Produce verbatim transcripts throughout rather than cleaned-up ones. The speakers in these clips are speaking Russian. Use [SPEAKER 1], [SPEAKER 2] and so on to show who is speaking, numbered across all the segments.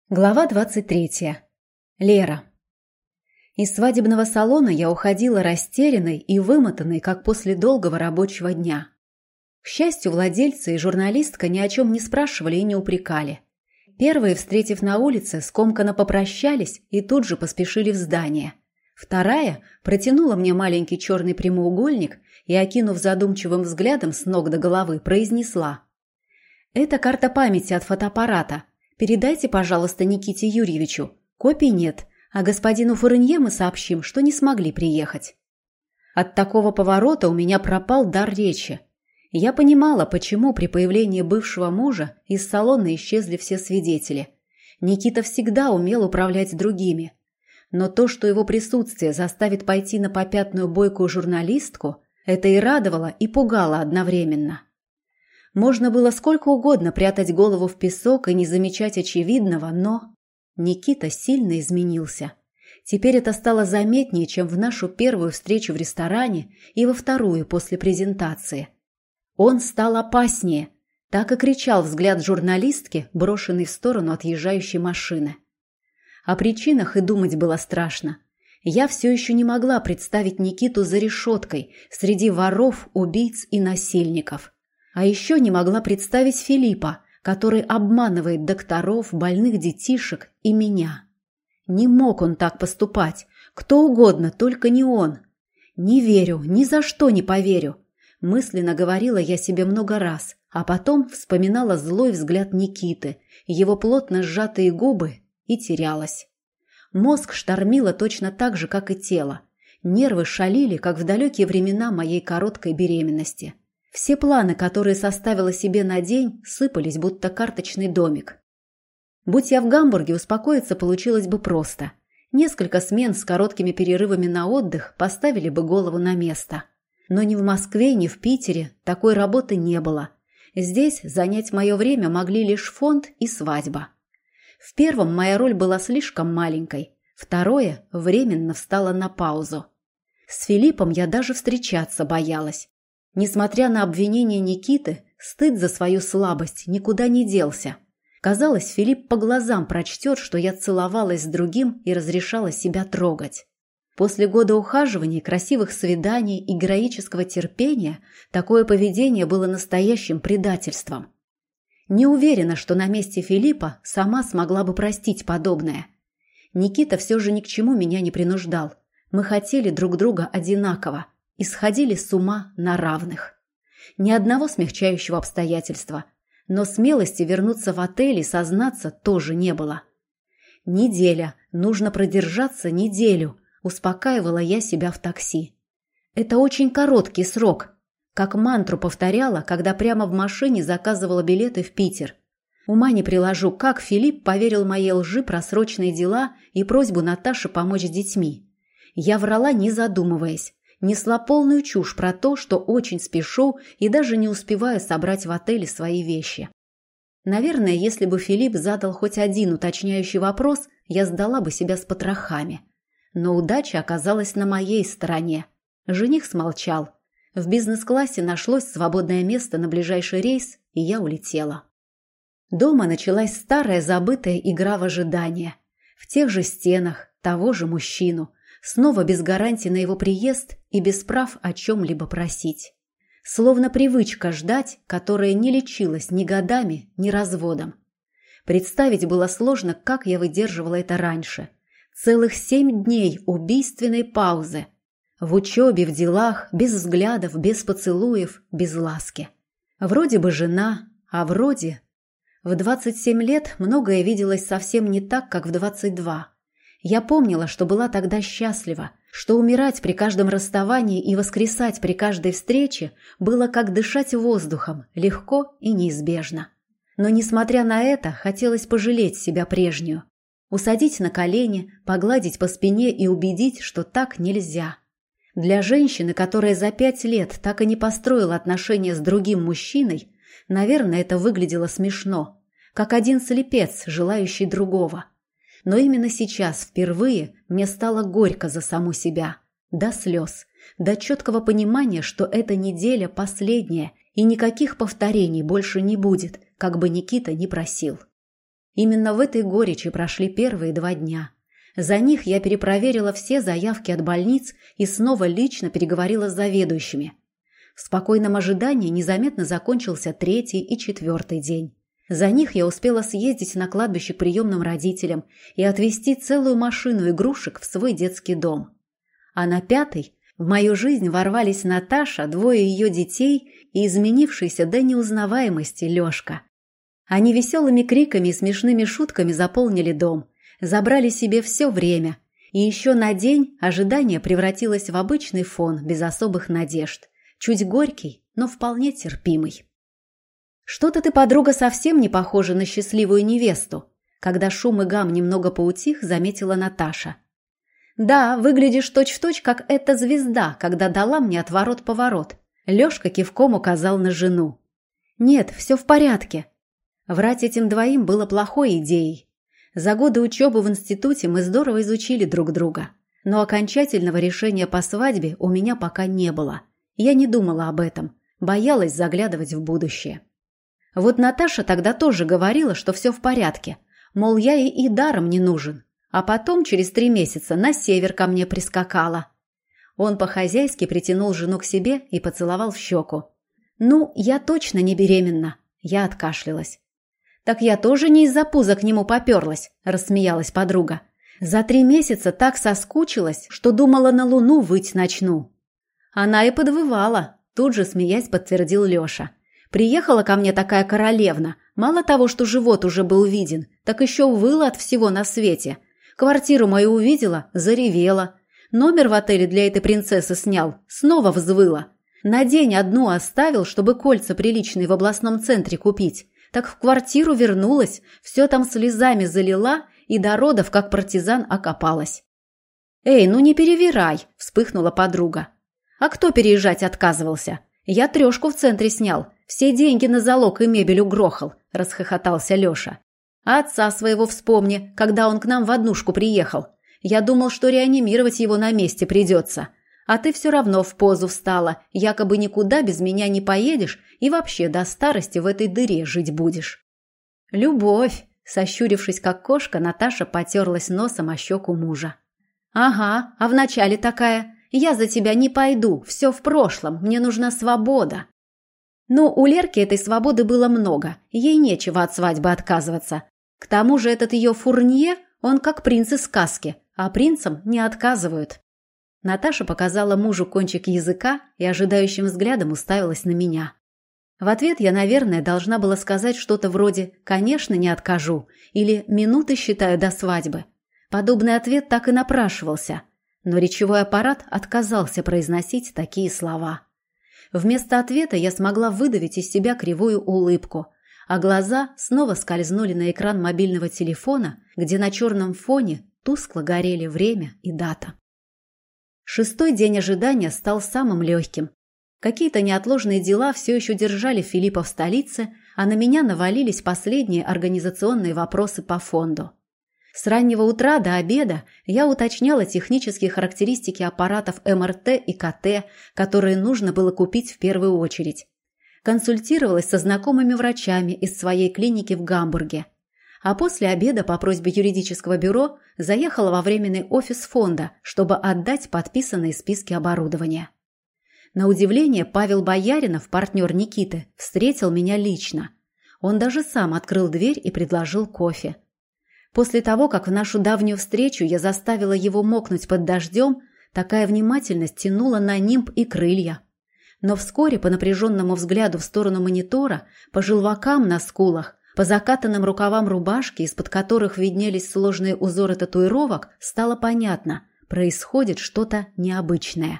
[SPEAKER 1] Глава двадцать третья. Лера. Из свадебного салона я уходила растерянной и вымотанной, как после долгого рабочего дня. К счастью, владельцы и журналистка ни о чем не спрашивали и не упрекали. Первые, встретив на улице, скомканно попрощались и тут же поспешили в здание. Вторая протянула мне маленький черный прямоугольник и, окинув задумчивым взглядом с ног до головы, произнесла: «Это карта памяти от фотоаппарата. Передайте, пожалуйста, Никите Юрьевичу. Копий нет, а господину Фуренье мы сообщим, что не смогли приехать». От такого поворота у меня пропал дар речи. Я понимала, почему при появлении бывшего мужа из салона исчезли все свидетели. Никита всегда умел управлять другими. Но то, что его присутствие заставит пойти на попятную бойкую журналистку, это и радовало, и пугало одновременно. Можно было сколько угодно прятать голову в песок и не замечать очевидного, но... Никита сильно изменился. Теперь это стало заметнее, чем в нашу первую встречу в ресторане и во вторую после презентации. Он стал опаснее. Так и кричал взгляд журналистки, брошенный в сторону отъезжающей машины. О причинах и думать было страшно. Я все еще не могла представить Никиту за решеткой, среди воров, убийц и насильников. А еще не могла представить Филиппа, который обманывает докторов, больных детишек и меня. Не мог он так поступать. Кто угодно, только не он. Не верю, ни за что не поверю. Мысленно говорила я себе много раз, а потом вспоминала злой взгляд Никиты, его плотно сжатые губы и терялась. Мозг штормило точно так же, как и тело. Нервы шалили, как в далекие времена моей короткой беременности. Все планы, которые составила себе на день, сыпались, будто карточный домик. Будь я в Гамбурге, успокоиться получилось бы просто. Несколько смен с короткими перерывами на отдых поставили бы голову на место. Но ни в Москве, ни в Питере такой работы не было. Здесь занять мое время могли лишь фонд и свадьба. В первом моя роль была слишком маленькой. Второе временно встало на паузу. С Филиппом я даже встречаться боялась. Несмотря на обвинения Никиты, стыд за свою слабость никуда не делся. Казалось, Филипп по глазам прочтет, что я целовалась с другим и разрешала себя трогать. После года ухаживаний, красивых свиданий и героического терпения такое поведение было настоящим предательством. Не уверена, что на месте Филиппа сама смогла бы простить подобное. Никита все же ни к чему меня не принуждал. Мы хотели друг друга одинаково и сходили с ума на равных. Ни одного смягчающего обстоятельства, но смелости вернуться в отель и сознаться тоже не было. Неделя, нужно продержаться неделю, успокаивала я себя в такси. Это очень короткий срок, как мантру повторяла, когда прямо в машине заказывала билеты в Питер. Ума не приложу, как Филипп поверил моей лжи про срочные дела и просьбу Наташи помочь с детьми. Я врала, не задумываясь. Несла полную чушь про то, что очень спешу и даже не успеваю собрать в отеле свои вещи. Наверное, если бы Филипп задал хоть один уточняющий вопрос, я сдала бы себя с потрохами. Но удача оказалась на моей стороне. Жених смолчал. В бизнес-классе нашлось свободное место на ближайший рейс, и я улетела. Дома началась старая забытая игра в ожидание. В тех же стенах, того же мужчину. Снова без гарантии на его приезд и без прав о чем-либо просить. Словно привычка ждать, которая не лечилась ни годами, ни разводом. Представить было сложно, как я выдерживала это раньше. Целых семь дней убийственной паузы. В учебе, в делах, без взглядов, без поцелуев, без ласки. Вроде бы жена, а вроде... В двадцать семь лет многое виделось совсем не так, как в двадцать два. Я помнила, что была тогда счастлива, что умирать при каждом расставании и воскресать при каждой встрече было как дышать воздухом, легко и неизбежно. Но, несмотря на это, хотелось пожалеть себя прежнюю. Усадить на колени, погладить по спине и убедить, что так нельзя. Для женщины, которая за пять лет так и не построила отношения с другим мужчиной, наверное, это выглядело смешно, как один слепец, желающий другого. Но именно сейчас впервые мне стало горько за саму себя. До слез, до четкого понимания, что эта неделя последняя, и никаких повторений больше не будет, как бы Никита ни просил. Именно в этой горечи прошли первые два дня. За них я перепроверила все заявки от больниц и снова лично переговорила с заведующими. В спокойном ожидании незаметно закончился третий и четвертый день. За них я успела съездить на кладбище к приемным родителям и отвезти целую машину игрушек в свой детский дом. А на пятый в мою жизнь ворвались Наташа, двое ее детей и изменившийся до неузнаваемости Лешка. Они веселыми криками и смешными шутками заполнили дом, забрали себе все время, и еще на день ожидание превратилось в обычный фон без особых надежд, чуть горький, но вполне терпимый. «Что-то ты, подруга, совсем не похожа на счастливую невесту», когда шум и гам немного поутих, заметила Наташа. «Да, выглядишь точь-в-точь, как эта звезда, когда дала мне отворот-поворот». Лешка кивком указал на жену. «Нет, все в порядке». Врать этим двоим было плохой идеей. За годы учебы в институте мы здорово изучили друг друга. Но окончательного решения по свадьбе у меня пока не было. Я не думала об этом, боялась заглядывать в будущее. Вот Наташа тогда тоже говорила, что все в порядке, мол, я ей и даром не нужен. А потом, через три месяца, на север ко мне прискакала. Он по-хозяйски притянул жену к себе и поцеловал в щеку. «Ну, я точно не беременна», – я откашлялась. «Так я тоже не из-за пуза к нему поперлась», – рассмеялась подруга. «За три месяца так соскучилась, что думала на луну выть начну». Она и подвывала, тут же смеясь подтвердил Леша. «Приехала ко мне такая королевна, мало того, что живот уже был виден, так еще выла от всего на свете. Квартиру мою увидела, заревела. Номер в отеле для этой принцессы снял, снова взвыла. На день одну оставил, чтобы кольца приличные в областном центре купить. Так в квартиру вернулась, все там слезами залила и до родов, как партизан, окопалась». «Эй, ну не перевирай», – вспыхнула подруга. «А кто переезжать отказывался? Я трешку в центре снял, все деньги на залог и мебель угрохал», – расхохотался Леша. «А отца своего вспомни, когда он к нам в однушку приехал. Я думал, что реанимировать его на месте придется. А ты все равно в позу встала, якобы никуда без меня не поедешь и вообще до старости в этой дыре жить будешь». «Любовь», – сощурившись как кошка, Наташа потерлась носом о щеку мужа. «Ага, а вначале такая: я за тебя не пойду, все в прошлом, мне нужна свобода». Ну, у Лерки этой свободы было много, ей нечего от свадьбы отказываться. К тому же этот ее Фурнье, он как принц из сказки, а принцам не отказывают. Наташа показала мужу кончик языка и ожидающим взглядом уставилась на меня. В ответ я, наверное, должна была сказать что-то вроде «конечно, не откажу» или «минуты считаю до свадьбы». Подобный ответ так и напрашивался, но речевой аппарат отказался произносить такие слова. Вместо ответа я смогла выдавить из себя кривую улыбку, а глаза снова скользнули на экран мобильного телефона, где на черном фоне тускло горели время и дата. Шестой день ожидания стал самым легким. Какие-то неотложные дела все еще держали Филиппа в столице, а на меня навалились последние организационные вопросы по фонду. С раннего утра до обеда я уточняла технические характеристики аппаратов эм эр тэ и ка тэ, которые нужно было купить в первую очередь. Консультировалась со знакомыми врачами из своей клиники в Гамбурге. А после обеда по просьбе юридического бюро заехала во временный офис фонда, чтобы отдать подписанные списки оборудования. На удивление, Павел Бояринов, партнер Никиты, встретил меня лично. Он даже сам открыл дверь и предложил кофе. После того, как в нашу давнюю встречу я заставила его мокнуть под дождем, такая внимательность тянула на нимб и крылья. Но вскоре по напряженному взгляду в сторону монитора, по желвакам на скулах, по закатанным рукавам рубашки, из-под которых виднелись сложные узоры татуировок, стало понятно – происходит что-то необычное.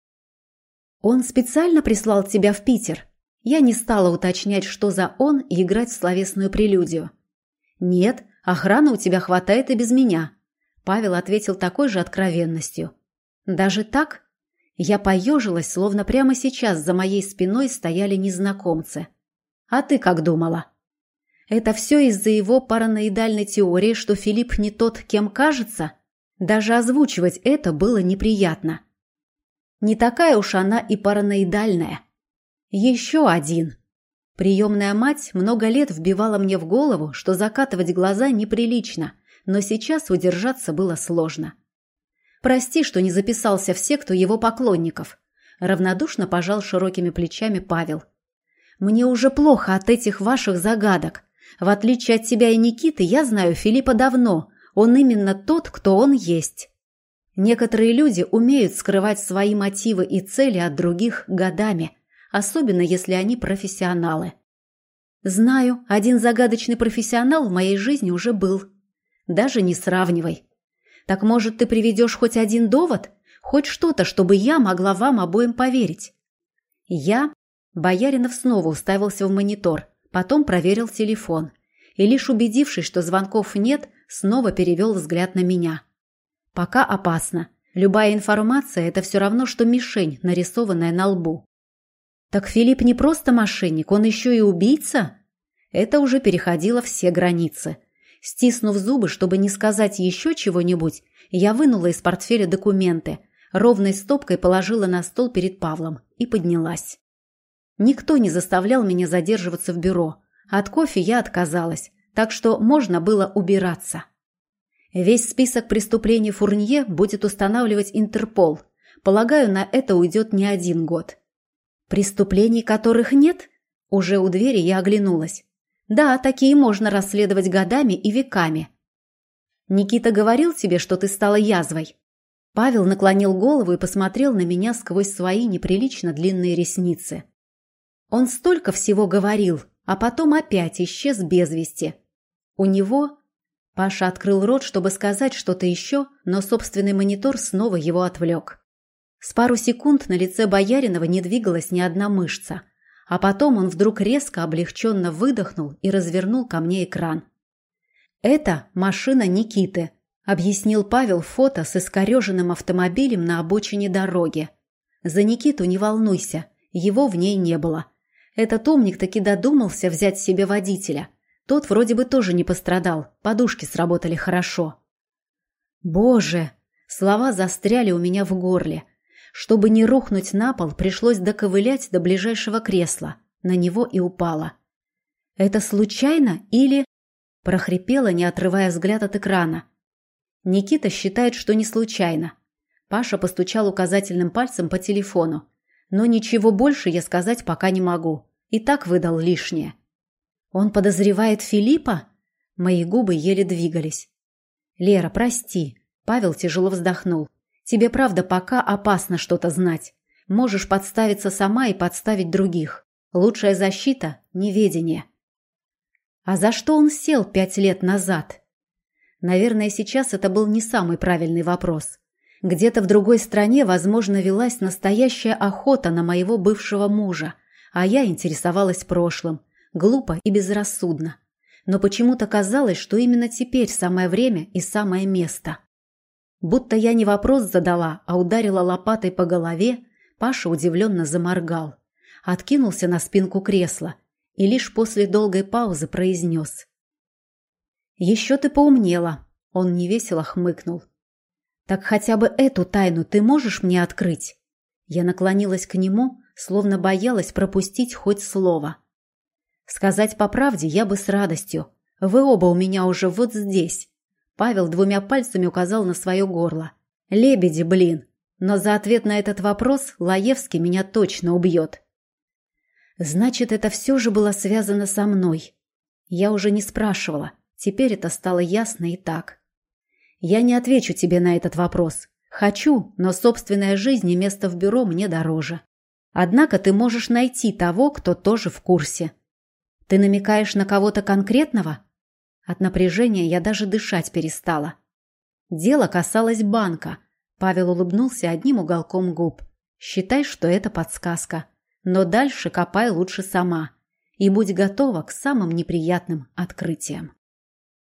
[SPEAKER 1] «Он специально прислал тебя в Питер?» Я не стала уточнять, что за «он» и играть в словесную прелюдию. «Нет, охраны у тебя хватает и без меня», – Павел ответил такой же откровенностью. «Даже так?» Я поежилась, словно прямо сейчас за моей спиной стояли незнакомцы. «А ты как думала?» «Это все из-за его параноидальной теории, что Филипп не тот, кем кажется?» Даже озвучивать это было неприятно. Не такая уж она и параноидальная. Еще один. Приемная мать много лет вбивала мне в голову, что закатывать глаза неприлично, но сейчас удержаться было сложно. «Прости, что не записался в секту его поклонников», — равнодушно пожал широкими плечами Павел. «Мне уже плохо от этих ваших загадок. В отличие от тебя и Никиты, я знаю Филиппа давно. Он именно тот, кто он есть. Некоторые люди умеют скрывать свои мотивы и цели от других годами, особенно если они профессионалы. Знаю, один загадочный профессионал в моей жизни уже был. Даже не сравнивай. Так, может, ты приведешь хоть один довод? Хоть что-то, чтобы я могла вам обоим поверить?» Я... Бояринов снова уставился в монитор, потом проверил телефон и, лишь убедившись, что звонков нет, снова перевел взгляд на меня. «Пока опасно. Любая информация – это все равно, что мишень, нарисованная на лбу». «Так Филипп не просто мошенник, он еще и убийца?» Это уже переходило все границы. Стиснув зубы, чтобы не сказать еще чего-нибудь, я вынула из портфеля документы, ровной стопкой положила на стол перед Павлом и поднялась. Никто не заставлял меня задерживаться в бюро. От кофе я отказалась, так что можно было убираться. Весь список преступлений Фурнье будет устанавливать Интерпол. Полагаю, на это уйдет не один год. Преступлений, которых нет? Уже у двери я оглянулась. Да, такие можно расследовать годами и веками. Никита говорил тебе, что ты стала язвой? Павел наклонил голову и посмотрел на меня сквозь свои неприлично длинные ресницы. Он столько всего говорил, а потом опять исчез без вести. У него... Паша открыл рот, чтобы сказать что-то еще, но собственный монитор снова его отвлек. С пару секунд на лице Бояринова не двигалась ни одна мышца, а потом он вдруг резко облегченно выдохнул и развернул ко мне экран. «Это машина Никиты», — объяснил Павел фото с искореженным автомобилем на обочине дороги. «За Никиту не волнуйся, его в ней не было. Этот умник таки додумался взять себе водителя. Тот вроде бы тоже не пострадал, подушки сработали хорошо». «Боже!» Слова застряли у меня в горле. Чтобы не рухнуть на пол, пришлось доковылять до ближайшего кресла. На него и упала. «Это случайно или...» прохрипела, не отрывая взгляд от экрана. Никита считает, что не случайно. Паша постучал указательным пальцем по телефону. Но ничего больше я сказать пока не могу. И так выдал лишнее. «Он подозревает Филиппа?» Мои губы еле двигались. «Лера, прости». Павел тяжело вздохнул. «Тебе правда пока опасно что-то знать. Можешь подставиться сама и подставить других. Лучшая защита – неведение». А за что он сел пять лет назад? Наверное, сейчас это был не самый правильный вопрос. Где-то в другой стране, возможно, велась настоящая охота на моего бывшего мужа, а я интересовалась прошлым, глупо и безрассудно. Но почему-то казалось, что именно теперь самое время и самое место. Будто я не вопрос задала, а ударила лопатой по голове, Паша удивленно заморгал, откинулся на спинку кресла и лишь после долгой паузы произнес. «Еще ты поумнела», — он невесело хмыкнул. «Так хотя бы эту тайну ты можешь мне открыть?» Я наклонилась к нему, словно боялась пропустить хоть слово. «Сказать по правде я бы с радостью. Вы оба у меня уже вот здесь». Павел двумя пальцами указал на свое горло. «Лебеди, блин! Но за ответ на этот вопрос Лаевский меня точно убьет». Значит, это все же было связано со мной. Я уже не спрашивала. Теперь это стало ясно и так. Я не отвечу тебе на этот вопрос. Хочу, но собственная жизнь и место в бюро мне дороже. Однако ты можешь найти того, кто тоже в курсе. Ты намекаешь на кого-то конкретного? От напряжения я даже дышать перестала. Дело касалось банка. Павел улыбнулся одним уголком губ. Считай, что это подсказка. Но дальше копай лучше сама. И будь готова к самым неприятным открытиям.